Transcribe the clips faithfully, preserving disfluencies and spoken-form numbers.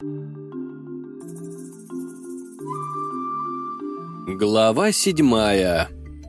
Глава седьмая.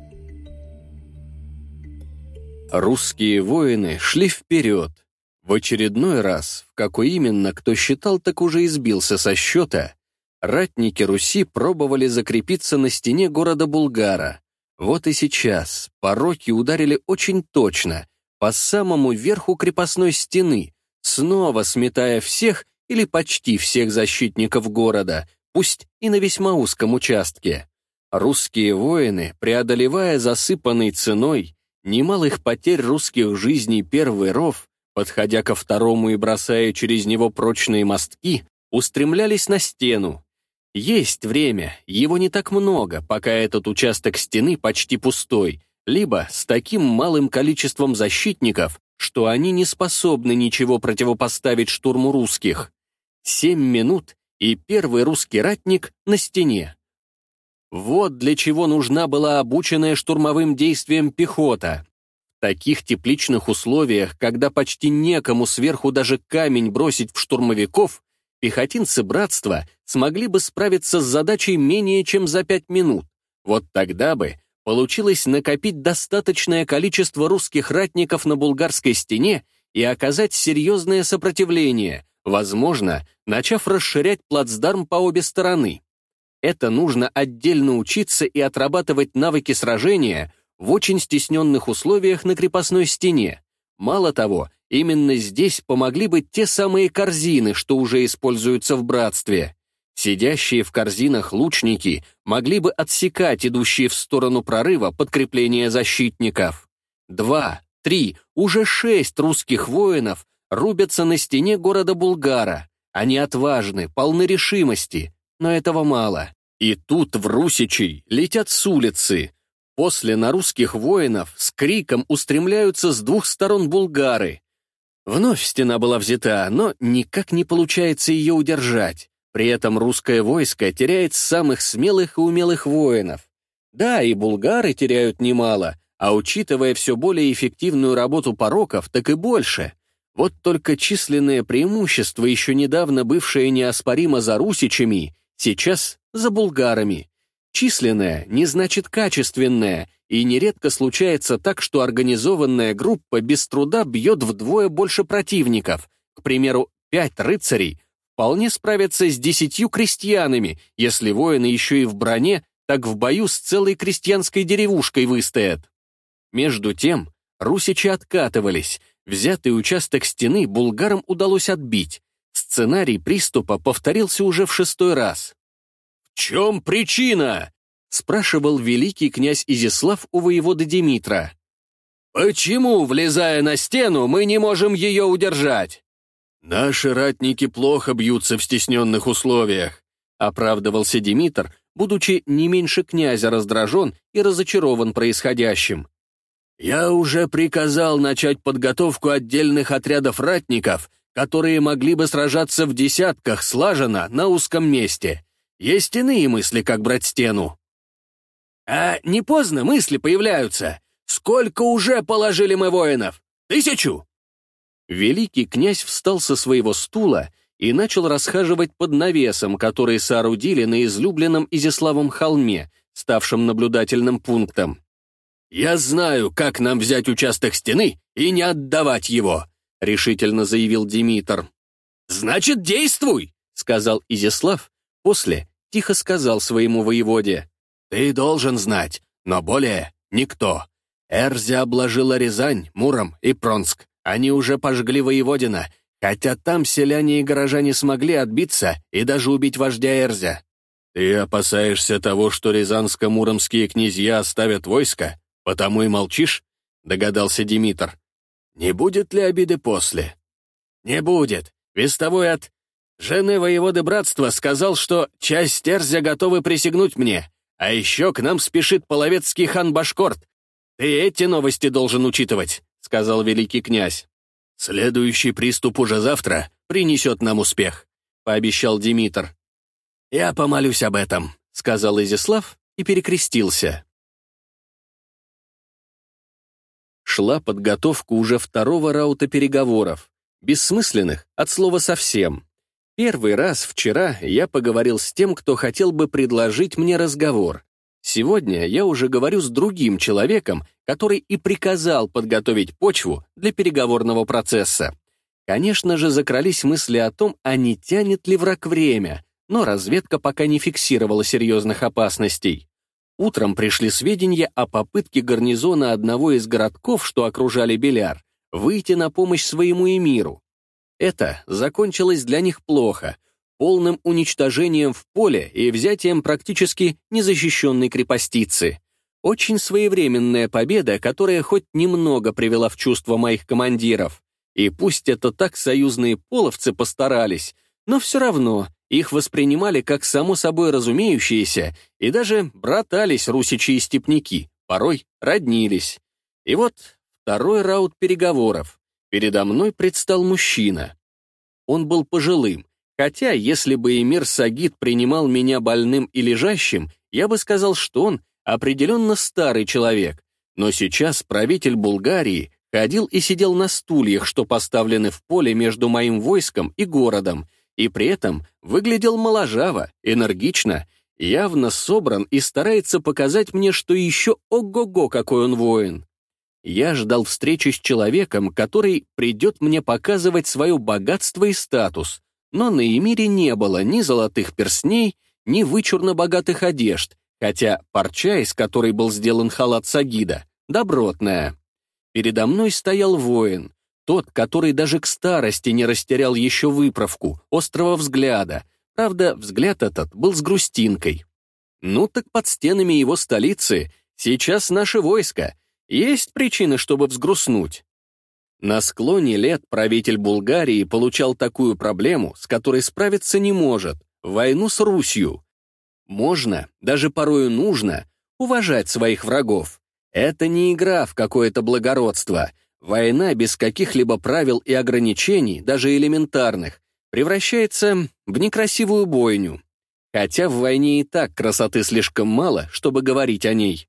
Русские воины шли вперед. В очередной раз, в какой именно кто считал, так уже избился со счета, ратники Руси пробовали закрепиться на стене города Булгара. Вот и сейчас пороки ударили очень точно, по самому верху крепостной стены, снова сметая всех или почти всех защитников города, пусть и на весьма узком участке. Русские воины, преодолевая засыпанный ценой немалых потерь русских жизней первый ров, подходя ко второму и бросая через него прочные мостки, устремлялись на стену. Есть время, его не так много, пока этот участок стены почти пустой, либо с таким малым количеством защитников, что они не способны ничего противопоставить штурму русских. Семь минут, и первый русский ратник на стене. Вот для чего нужна была обученная штурмовым действиям пехота. В таких тепличных условиях, когда почти некому сверху даже камень бросить в штурмовиков, пехотинцы братства смогли бы справиться с задачей менее чем за пять минут. Вот тогда бы получилось накопить достаточное количество русских ратников на булгарской стене и оказать серьезное сопротивление, возможно, начав расширять плацдарм по обе стороны. Это нужно отдельно учиться и отрабатывать навыки сражения в очень стесненных условиях на крепостной стене. Мало того, именно здесь помогли бы те самые корзины, что уже используются в братстве. Сидящие в корзинах лучники могли бы отсекать идущие в сторону прорыва подкрепления защитников. Два, три, уже шесть русских воинов рубятся на стене города Булгара. Они отважны, полны решимости, но этого мало. И тут в русичей летят с улицы. После на русских воинов с криком устремляются с двух сторон булгары. Вновь стена была взята, но никак не получается ее удержать. При этом русское войско теряет самых смелых и умелых воинов. Да, и булгары теряют немало, а учитывая все более эффективную работу пороков, так и больше. Вот только численное преимущество, еще недавно бывшее неоспоримо за русичами, сейчас за булгарами. Численное не значит качественное, и нередко случается так, что организованная группа без труда бьет вдвое больше противников. К примеру, пять рыцарей вполне справятся с десятью крестьянами, если воины еще и в броне, так в бою с целой крестьянской деревушкой выстоят. Между тем, русичи откатывались. Взятый участок стены булгарам удалось отбить. Сценарий приступа повторился уже в шестой раз. «В чем причина?» — спрашивал великий князь Изяслав у воевода Димитра. «Почему, влезая на стену, мы не можем ее удержать?» «Наши ратники плохо бьются в стесненных условиях», — оправдывался Димитр, будучи не меньше князя раздражен и разочарован происходящим. «Я уже приказал начать подготовку отдельных отрядов ратников, которые могли бы сражаться в десятках слаженно на узком месте. Есть иные мысли, как брать стену». «А не поздно мысли появляются? Сколько уже положили мы воинов? Тысячу?» Великий князь встал со своего стула и начал расхаживать под навесом, который соорудили на излюбленном Изяславом холме, ставшем наблюдательным пунктом. «Я знаю, как нам взять участок стены и не отдавать его», — решительно заявил Димитр. «Значит, действуй», — сказал Изяслав, после тихо сказал своему воеводе. «Ты должен знать, но более никто. Эрзя обложила Рязань, Муром и Пронск. Они уже пожгли Воеводина, хотя там селяне и горожане смогли отбиться и даже убить вождя Эрзя». «Ты опасаешься того, что рязанско-муромские князья оставят войско? Потому и молчишь?» — догадался Димитр. «Не будет ли обиды после?» «Не будет. Вестовой от жены воеводы братства сказал, что часть Эрзя готовы присягнуть мне, а еще к нам спешит половецкий хан Башкорт. Ты эти новости должен учитывать», — сказал великий князь. «Следующий приступ уже завтра принесет нам успех», — пообещал Димитр. «Я помолюсь об этом», — сказал Изяслав и перекрестился. Шла подготовка уже второго раута переговоров, бессмысленных от слова совсем. Первый раз вчера я поговорил с тем, кто хотел бы предложить мне разговор. Сегодня я уже говорю с другим человеком, который и приказал подготовить почву для переговорного процесса. Конечно же, закрались мысли о том, а не тянет ли враг время, но разведка пока не фиксировала серьезных опасностей. Утром пришли сведения о попытке гарнизона одного из городков, что окружали Беляр, выйти на помощь своему эмиру. Это закончилось для них плохо, полным уничтожением в поле и взятием практически незащищенной крепостицы. Очень своевременная победа, которая хоть немного привела в чувство моих командиров. И пусть это так союзные половцы постарались, но все равно их воспринимали как само собой разумеющееся и даже братались русичи и степняки, порой роднились. И вот второй раунд переговоров. Передо мной предстал мужчина. Он был пожилым, хотя если бы эмир Сагид принимал меня больным и лежащим, я бы сказал, что он определенно старый человек. Но сейчас правитель Булгарии ходил и сидел на стульях, что поставлены в поле между моим войском и городом, и при этом выглядел моложаво, энергично, явно собран и старается показать мне, что еще ого-го, какой он воин. Я ждал встречи с человеком, который придет мне показывать свое богатство и статус, но на эмире не было ни золотых перстней, ни вычурно богатых одежд, хотя парча, из которой был сделан халат Сагида, добротная. Передо мной стоял воин, тот, который даже к старости не растерял еще выправку, острого взгляда. Правда, взгляд этот был с грустинкой. Ну так под стенами его столицы сейчас наше войско. Есть причины, чтобы взгрустнуть. На склоне лет правитель Булгарии получал такую проблему, с которой справиться не может — войну с Русью. Можно, даже порою нужно, уважать своих врагов. Это не игра в какое-то благородство. Война без каких-либо правил и ограничений, даже элементарных, превращается в некрасивую бойню. Хотя в войне и так красоты слишком мало, чтобы говорить о ней.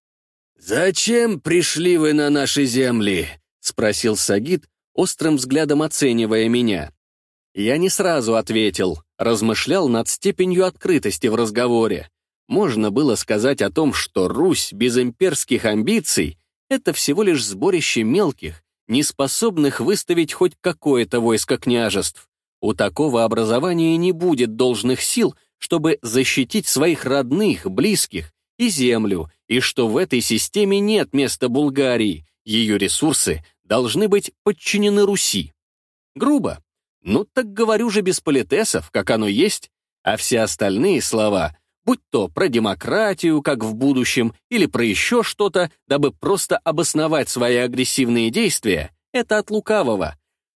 «Зачем пришли вы на наши земли?» — спросил Сагид, острым взглядом оценивая меня. Я не сразу ответил, размышлял над степенью открытости в разговоре. Можно было сказать о том, что Русь без имперских амбиций — это всего лишь сборище мелких, не способных выставить хоть какое-то войско княжеств. У такого образования не будет должных сил, чтобы защитить своих родных, близких и землю, и что в этой системе нет места Булгарии, ее ресурсы должны быть подчинены Руси. Грубо. Ну так говорю же без политесов, как оно есть, а все остальные слова, будь то про демократию, как в будущем, или про еще что-то, дабы просто обосновать свои агрессивные действия, это от лукавого.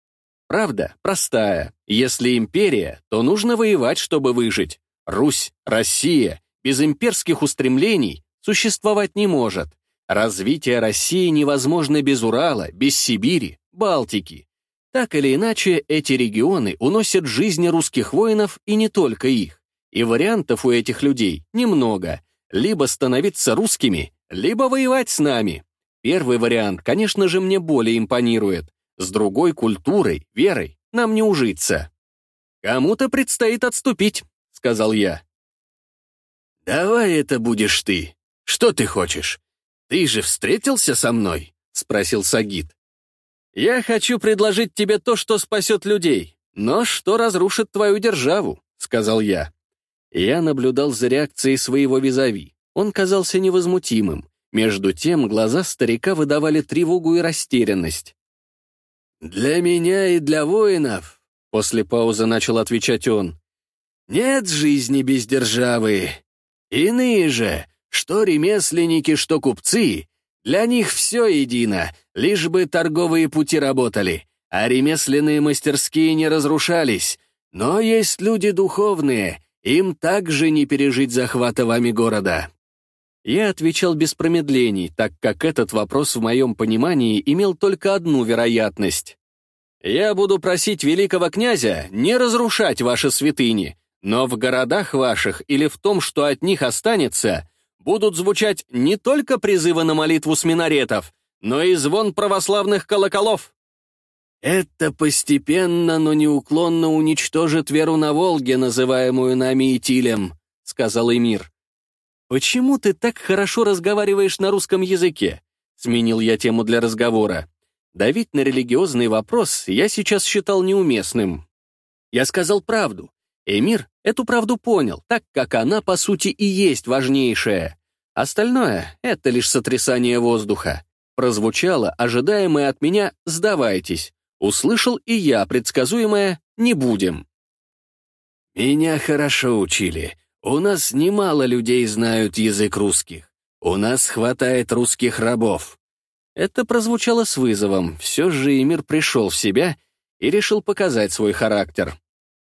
Правда простая. Если империя, то нужно воевать, чтобы выжить. Русь, Россия, без имперских устремлений существовать не может. Развитие России невозможно без Урала, без Сибири, Балтики. Так или иначе, эти регионы уносят жизни русских воинов и не только их. И вариантов у этих людей немного. Либо становиться русскими, либо воевать с нами. Первый вариант, конечно же, мне более импонирует. С другой культурой, верой нам не ужиться. «Кому-то предстоит отступить», — сказал я. «Давай это будешь ты. Что ты хочешь? Ты же встретился со мной?» — спросил Сагид. «Я хочу предложить тебе то, что спасет людей, но что разрушит твою державу», — сказал я. Я наблюдал за реакцией своего визави. Он казался невозмутимым. Между тем глаза старика выдавали тревогу и растерянность. «Для меня и для воинов», — после паузы начал отвечать он, «нет жизни без державы. Иные же, что ремесленники, что купцы, для них все едино, лишь бы торговые пути работали, а ремесленные мастерские не разрушались. Но есть люди духовные, им также не пережить захвата вами города». Я отвечал без промедлений, так как этот вопрос в моем понимании имел только одну вероятность. «Я буду просить великого князя не разрушать ваши святыни, но в городах ваших или в том, что от них останется, будут звучать не только призывы на молитву с минаретов, но и звон православных колоколов». «Это постепенно, но неуклонно уничтожит веру на Волге, называемую нами Итилем», — сказал эмир. «Почему ты так хорошо разговариваешь на русском языке?» — сменил я тему для разговора. Давить на религиозный вопрос я сейчас считал неуместным. Я сказал правду. Эмир эту правду понял, так как она, по сути, и есть важнейшая. Остальное — это лишь сотрясание воздуха. Прозвучало ожидаемое от меня «сдавайтесь». Услышал и я предсказуемое «не будем». «Меня хорошо учили. У нас немало людей знают язык русских. У нас хватает русских рабов». Это прозвучало с вызовом. Все же эмир пришел в себя и решил показать свой характер.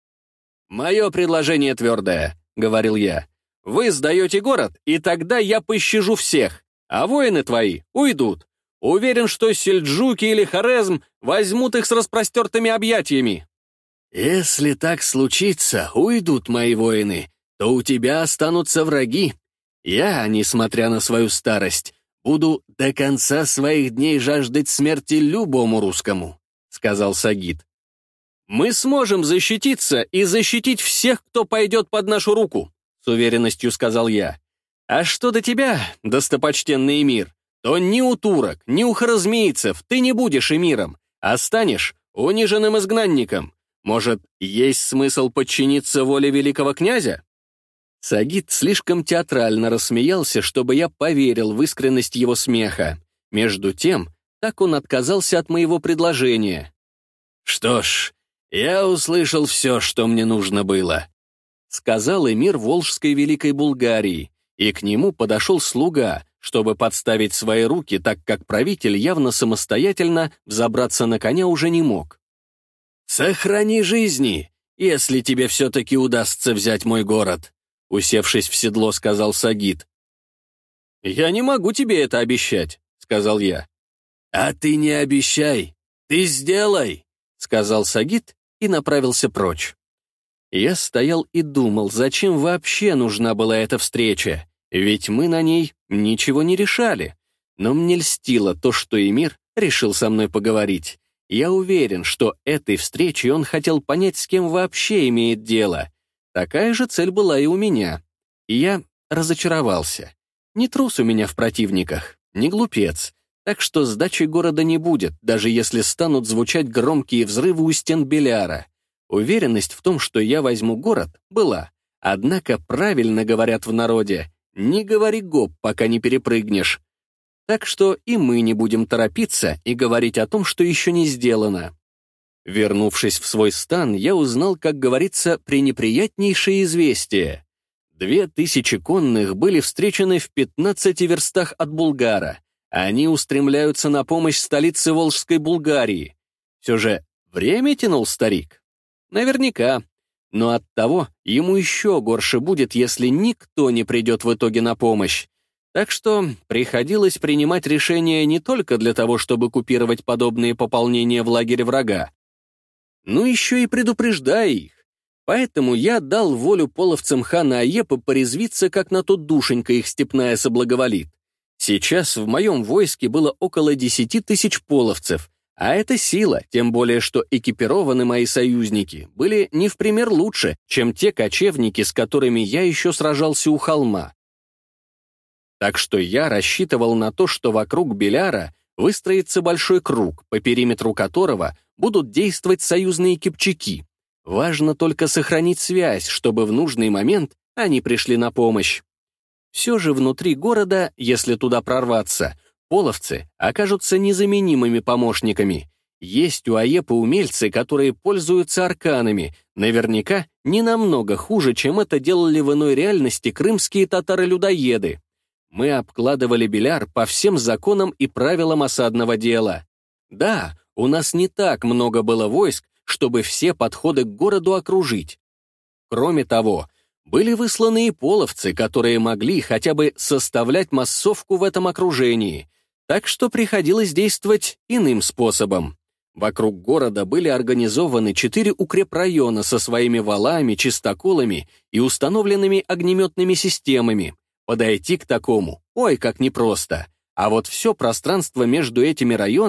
«Мое предложение твердое», — говорил я. «Вы сдаете город, и тогда я пощажу всех, а воины твои уйдут. Уверен, что сельджуки или Хорезм возьмут их с распростертыми объятиями». «Если так случится, уйдут мои воины, то у тебя останутся враги. Я, несмотря на свою старость, буду до конца своих дней жаждать смерти любому русскому», — сказал Сагид. «Мы сможем защититься и защитить всех, кто пойдет под нашу руку», — с уверенностью сказал я. «А что до тебя, достопочтенный эмир, то ни у турок, ни у хорезмийцев ты не будешь эмиром, а станешь униженным изгнанником. Может, есть смысл подчиниться воле великого князя?» Сагид слишком театрально рассмеялся, чтобы я поверил в искренность его смеха. Между тем, так он отказался от моего предложения. «Что ж, я услышал все, что мне нужно было», — сказал эмир Волжской Великой Булгарии, и к нему подошел слуга, чтобы подставить свои руки, так как правитель явно самостоятельно взобраться на коня уже не мог. «Сохрани жизни, если тебе все-таки удастся взять мой город», — усевшись в седло, сказал Сагид. «Я не могу тебе это обещать», — сказал я. «А ты не обещай, ты сделай», — сказал Сагид и направился прочь. Я стоял и думал, зачем вообще нужна была эта встреча, ведь мы на ней ничего не решали. Но мне льстило то, что эмир решил со мной поговорить. Я уверен, что этой встречей он хотел понять, с кем вообще имеет дело. Такая же цель была и у меня. И я разочаровался. Не трус у меня в противниках, не глупец. Так что сдачи города не будет, даже если станут звучать громкие взрывы у стен Беляра. Уверенность в том, что я возьму город, была. Однако правильно говорят в народе: не говори гоп, пока не перепрыгнешь. Так что и мы не будем торопиться и говорить о том, что еще не сделано. Вернувшись в свой стан, я узнал, как говорится, пренеприятнейшее известие. Две тысячи конных были встречены в пятнадцати верстах от Булгара. Они устремляются на помощь столице Волжской Булгарии. Все же время тянул старик? Наверняка. Но оттого ему еще горше будет, если никто не придет в итоге на помощь. Так что приходилось принимать решения не только для того, чтобы купировать подобные пополнения в лагере врага, но еще и предупреждая их. Поэтому я дал волю половцам хана Аепа порезвиться, как на тот душенька их степная соблаговолит. Сейчас в моем войске было около десяти тысяч половцев, а это сила, тем более что экипированы мои союзники были не в пример лучше, чем те кочевники, с которыми я еще сражался у холма. Так что я рассчитывал на то, что вокруг Беляра выстроится большой круг, по периметру которого будут действовать союзные кипчаки. Важно только сохранить связь, чтобы в нужный момент они пришли на помощь. Все же внутри города, если туда прорваться, половцы окажутся незаменимыми помощниками. Есть у Аепа умельцы, которые пользуются арканами, наверняка не намного хуже, чем это делали в иной реальности крымские татары-людоеды. Мы обкладывали Беляр по всем законам и правилам осадного дела. Да, у нас не так много было войск, чтобы все подходы к городу окружить. Кроме того, были высланы и половцы, которые могли хотя бы составлять массовку в этом окружении, так что приходилось действовать иным способом. Вокруг города были организованы четыре укрепрайона со своими валами, чистоколами и установленными огнеметными системами. Подойти к такому, ой, как непросто. А вот все пространство между этими районами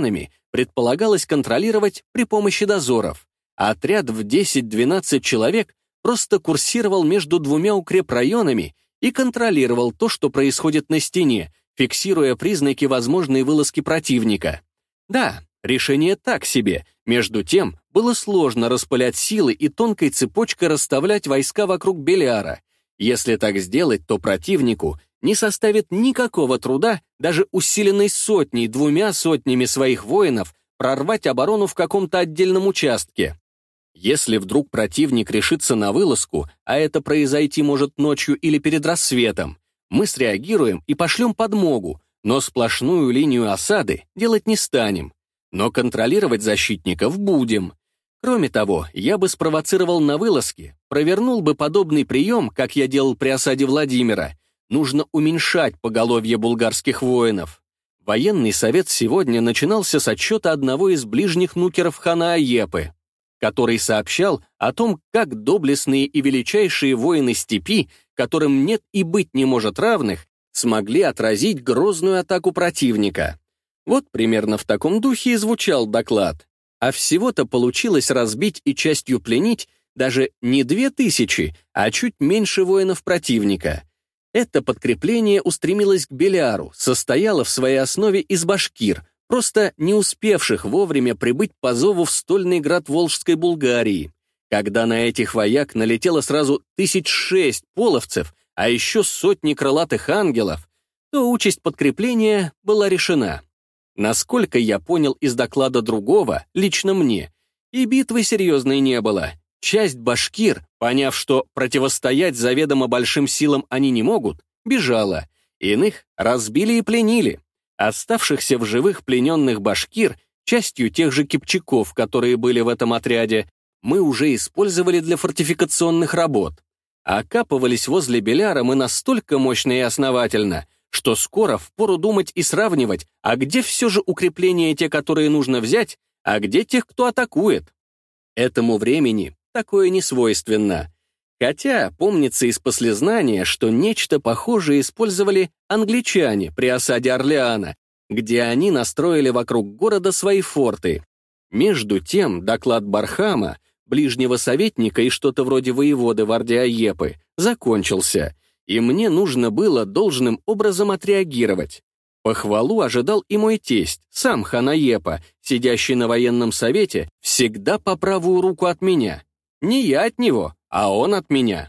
предполагалось контролировать при помощи дозоров. Отряд в десять-двенадцать человек просто курсировал между двумя укрепрайонами и контролировал то, что происходит на стене, фиксируя признаки возможной вылазки противника. Да, решение так себе. Между тем, было сложно распылять силы и тонкой цепочкой расставлять войска вокруг Белиара. Если так сделать, то противнику не составит никакого труда даже усиленной сотней, двумя сотнями своих воинов прорвать оборону в каком-то отдельном участке. Если вдруг противник решится на вылазку, а это произойти может ночью или перед рассветом, мы среагируем и пошлем подмогу, но сплошную линию осады делать не станем. Но контролировать защитников будем. Кроме того, я бы спровоцировал на вылазки, провернул бы подобный прием, как я делал при осаде Владимира. Нужно уменьшать поголовье булгарских воинов. Военный совет сегодня начинался с отчета одного из ближних нукеров хана Аепы, который сообщал о том, как доблестные и величайшие воины степи, которым нет и быть не может равных, смогли отразить грозную атаку противника. Вот примерно в таком духе и звучал доклад. А всего-то получилось разбить и частью пленить даже не две тысячи, а чуть меньше воинов противника. Это подкрепление устремилось к Белиару, состояло в своей основе из башкир, просто не успевших вовремя прибыть по зову в стольный град Волжской Булгарии. Когда на этих вояк налетело сразу тысяч шесть половцев, а еще сотни крылатых ангелов, то участь подкрепления была решена. Насколько я понял из доклада другого, лично мне, и битвы серьезной не было. Часть башкир, поняв, что противостоять заведомо большим силам они не могут, бежала. Иных разбили и пленили. Оставшихся в живых плененных башкир, частью тех же кипчаков, которые были в этом отряде, мы уже использовали для фортификационных работ. Окапывались возле Беляра мы настолько мощно и основательно, что скоро впору думать и сравнивать, а где все же укрепления те, которые нужно взять, а где тех, кто атакует. Этому времени такое не свойственно. Хотя помнится из послезнания, что нечто похожее использовали англичане при осаде Орлеана, где они настроили вокруг города свои форты. Между тем доклад Бархама, ближнего советника и что-то вроде воеводы в орде Аепы, закончился, и мне нужно было должным образом отреагировать. Похвалу ожидал и мой тесть, сам хан Аепа, сидящий на военном совете, всегда по правую руку от меня. Не я от него, а он от меня.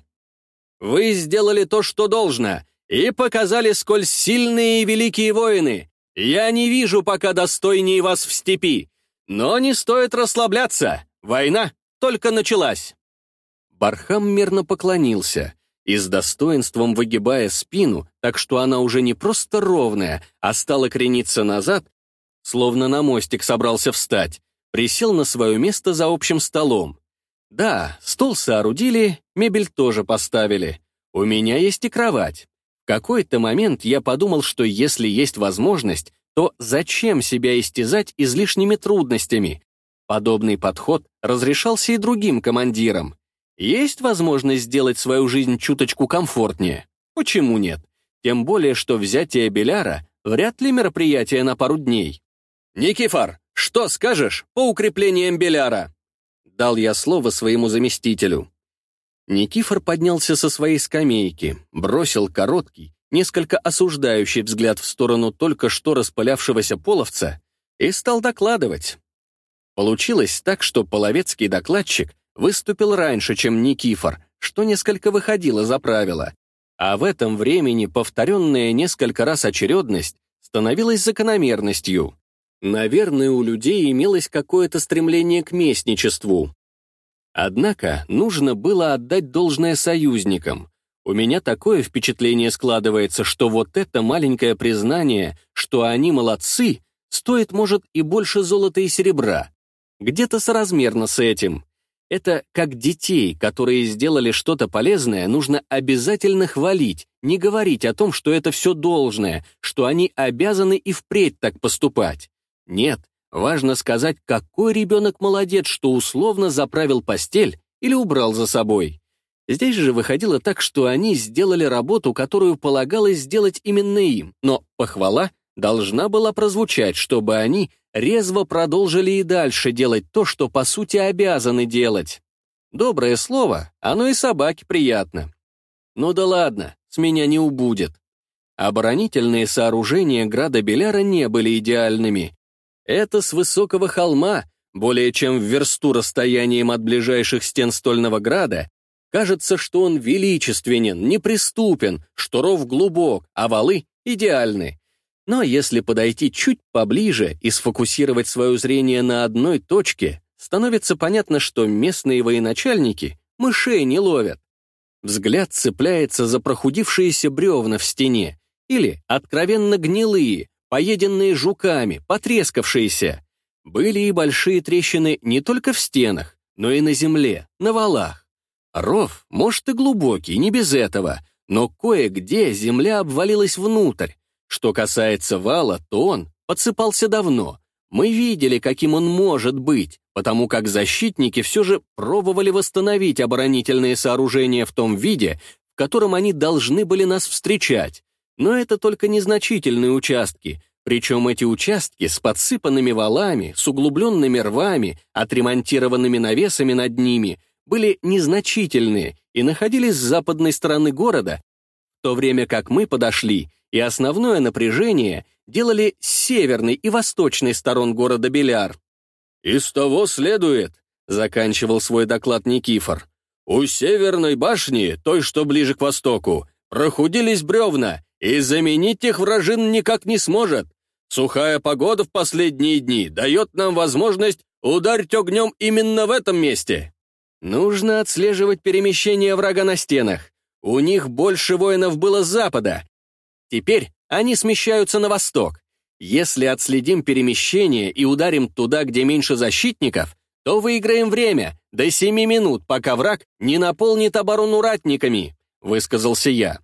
«Вы сделали то, что должно, и показали, сколь сильные и великие воины. Я не вижу пока достойнее вас в степи, но не стоит расслабляться, война только началась». Бархам мирно поклонился и с достоинством выгибая спину, так что она уже не просто ровная, а стала крениться назад, словно на мостик собрался встать, присел на свое место за общим столом. Да, стол соорудили, мебель тоже поставили. У меня есть и кровать. В какой-то момент я подумал, что если есть возможность, то зачем себя истязать излишними трудностями? Подобный подход разрешался и другим командирам. Есть возможность сделать свою жизнь чуточку комфортнее? Почему нет? Тем более, что взятие Беляра вряд ли мероприятие на пару дней. «Никифор, что скажешь по укреплениям Беляра?» Дал я слово своему заместителю. Никифор поднялся со своей скамейки, бросил короткий, несколько осуждающий взгляд в сторону только что распылявшегося половца и стал докладывать. Получилось так, что половецкий докладчик выступил раньше, чем Никифор, что несколько выходило за правило, а в этом времени повторенная несколько раз очередность становилась закономерностью. Наверное, у людей имелось какое-то стремление к местничеству. Однако нужно было отдать должное союзникам. У меня такое впечатление складывается, что вот это маленькое признание, что они молодцы, стоит, может, и больше золота и серебра. Где-то соразмерно с этим. Это как детей, которые сделали что-то полезное, нужно обязательно хвалить, не говорить о том, что это все должное, что они обязаны и впредь так поступать. Нет, важно сказать, какой ребенок молодец, что условно заправил постель или убрал за собой. Здесь же выходило так, что они сделали работу, которую полагалось сделать именно им, но похвала должна была прозвучать, чтобы они резво продолжили и дальше делать то, что по сути обязаны делать. Доброе слово, оно и собаке приятно. Ну да ладно, с меня не убудет. Оборонительные сооружения града Беляра не были идеальными. Это с высокого холма, более чем в версту расстоянием от ближайших стен Стольного Града, кажется, что он величественен, неприступен, что ров глубок, а валы идеальны. Но если подойти чуть поближе и сфокусировать свое зрение на одной точке, становится понятно, что местные военачальники мышей не ловят. Взгляд цепляется за прохудившиеся бревна в стене или откровенно гнилые, поеденные жуками, потрескавшиеся. Были и большие трещины не только в стенах, но и на земле, на валах. Ров, может, и глубокий, не без этого, но кое-где земля обвалилась внутрь. Что касается вала, то он подсыпался давно. Мы видели, каким он может быть, потому как защитники все же пробовали восстановить оборонительные сооружения в том виде, в котором они должны были нас встречать. Но это только незначительные участки, причем эти участки с подсыпанными валами, с углубленными рвами, отремонтированными навесами над ними, были незначительные и находились с западной стороны города, в то время как мы подошли, и основное напряжение делали с северной и восточной сторон города Беляр. «Из того следует», — заканчивал свой доклад Никифор, «у северной башни, той, что ближе к востоку, прохудились бревна, и заменить их вражин никак не сможет. Сухая погода в последние дни дает нам возможность ударить огнем именно в этом месте. Нужно отслеживать перемещение врага на стенах. У них больше воинов было с запада. Теперь они смещаются на восток. Если отследим перемещение и ударим туда, где меньше защитников, то выиграем время до семи минут, пока враг не наполнит оборону ратниками», — высказался я.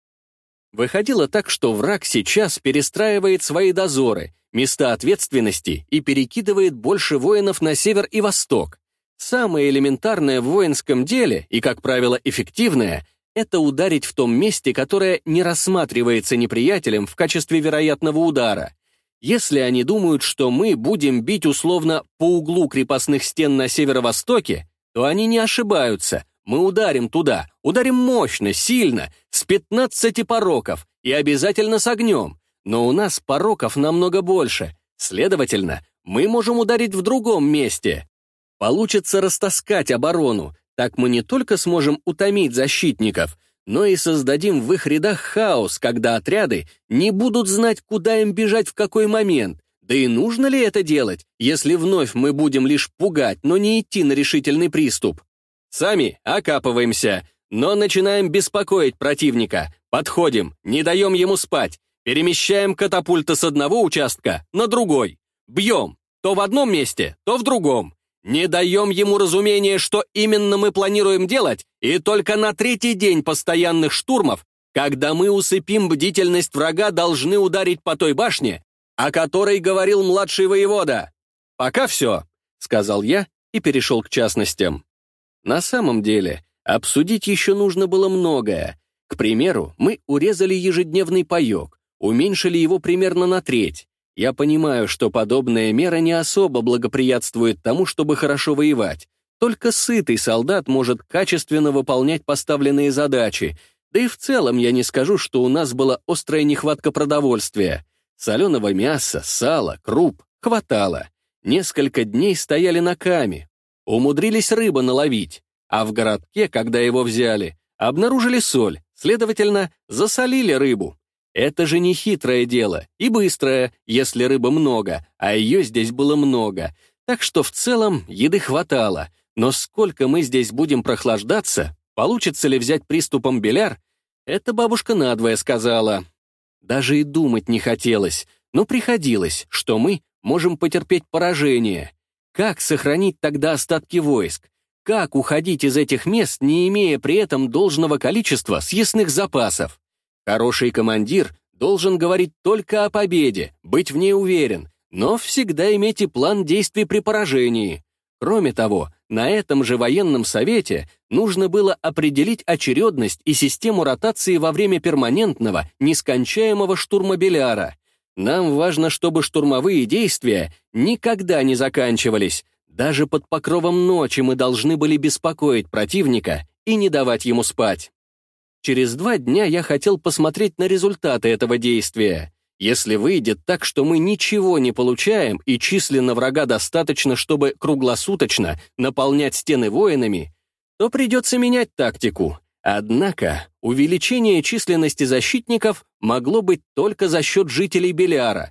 Выходило так, что враг сейчас перестраивает свои дозоры, места ответственности и перекидывает больше воинов на север и восток. Самое элементарное в воинском деле и, как правило, эффективное — это ударить в том месте, которое не рассматривается неприятелем в качестве вероятного удара. Если они думают, что мы будем бить условно по углу крепостных стен на северо-востоке, то они не ошибаются. Мы ударим туда, ударим мощно, сильно, с пятнадцати пороков и обязательно с огнем. Но у нас пороков намного больше. Следовательно, мы можем ударить в другом месте. Получится растаскать оборону. Так мы не только сможем утомить защитников, но и создадим в их рядах хаос, когда отряды не будут знать, куда им бежать в какой момент. Да и нужно ли это делать, если вновь мы будем лишь пугать, но не идти на решительный приступ? Сами окапываемся, но начинаем беспокоить противника. Подходим, не даем ему спать, перемещаем катапульты с одного участка на другой. Бьем, то в одном месте, то в другом. Не даем ему разумения, что именно мы планируем делать, и только на третий день постоянных штурмов, когда мы усыпим бдительность врага, должны ударить по той башне, о которой говорил младший воевода. «Пока все», — сказал я и перешел к частностям. На самом деле, обсудить еще нужно было многое. К примеру, мы урезали ежедневный паек, уменьшили его примерно на треть. Я понимаю, что подобная мера не особо благоприятствует тому, чтобы хорошо воевать. Только сытый солдат может качественно выполнять поставленные задачи. Да и в целом я не скажу, что у нас была острая нехватка продовольствия. Соленого мяса, сала, круп хватало. Несколько дней стояли на каме. Умудрились рыбу наловить. А в городке, когда его взяли, обнаружили соль, следовательно, засолили рыбу. Это же не хитрое дело и быстрое, если рыбы много, а ее здесь было много. Так что в целом еды хватало. Но сколько мы здесь будем прохлаждаться, получится ли взять приступом Беляр, это бабушка надвое сказала. Даже и думать не хотелось, но приходилось, что мы можем потерпеть поражение. Как сохранить тогда остатки войск? Как уходить из этих мест, не имея при этом должного количества съестных запасов? Хороший командир должен говорить только о победе, быть в ней уверен, но всегда иметь и план действий при поражении. Кроме того, на этом же военном совете нужно было определить очередность и систему ротации во время перманентного, нескончаемого штурма Беляра. Нам важно, чтобы штурмовые действия никогда не заканчивались. Даже под покровом ночи мы должны были беспокоить противника и не давать ему спать. Через два дня я хотел посмотреть на результаты этого действия. Если выйдет так, что мы ничего не получаем и численно врага достаточно, чтобы круглосуточно наполнять стены воинами, то придется менять тактику. Однако увеличение численности защитников могло быть только за счет жителей Беляра.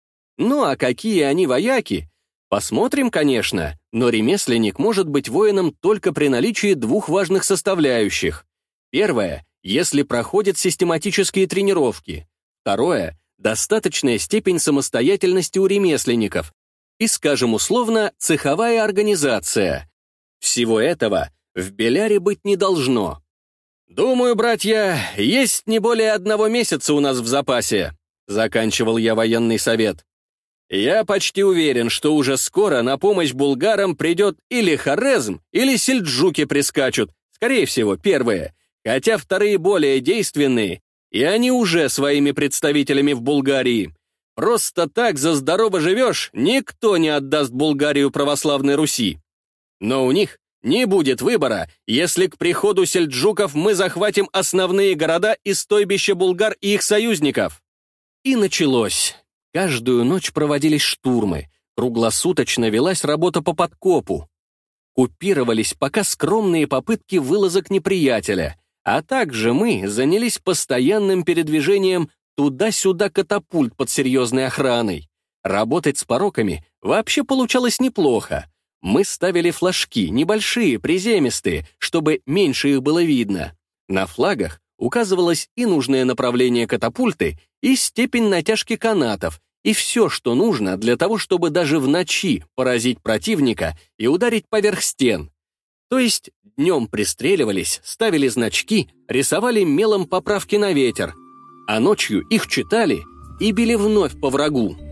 Ну а какие они вояки? Посмотрим, конечно, но ремесленник может быть воином только при наличии двух важных составляющих. Первое — если проходит систематические тренировки. Второе — достаточная степень самостоятельности у ремесленников и, скажем условно, цеховая организация. Всего этого в Беляре быть не должно. «Думаю, братья, есть не более одного месяца у нас в запасе», — заканчивал я военный совет. «Я почти уверен, что уже скоро на помощь булгарам придет или Хорезм, или сельджуки прискачут, скорее всего, первые, хотя вторые более действенные, и они уже своими представителями в Булгарии. Просто так за здорово живешь, никто не отдаст Булгарию православной Руси. Но у них не будет выбора, если к приходу сельджуков мы захватим основные города и стойбища булгар и их союзников». И началось. Каждую ночь проводились штурмы, круглосуточно велась работа по подкопу. Купировались пока скромные попытки вылазок неприятеля, а также мы занялись постоянным передвижением туда-сюда катапульт под серьезной охраной. Работать с пороками вообще получалось неплохо. Мы ставили флажки, небольшие, приземистые, чтобы меньше их было видно. На флагах указывалось и нужное направление катапульты, и степень натяжки канатов, и все, что нужно для того, чтобы даже в ночи поразить противника и ударить поверх стен. То есть днем пристреливались, ставили значки, рисовали мелом поправки на ветер, а ночью их читали и били вновь по врагу.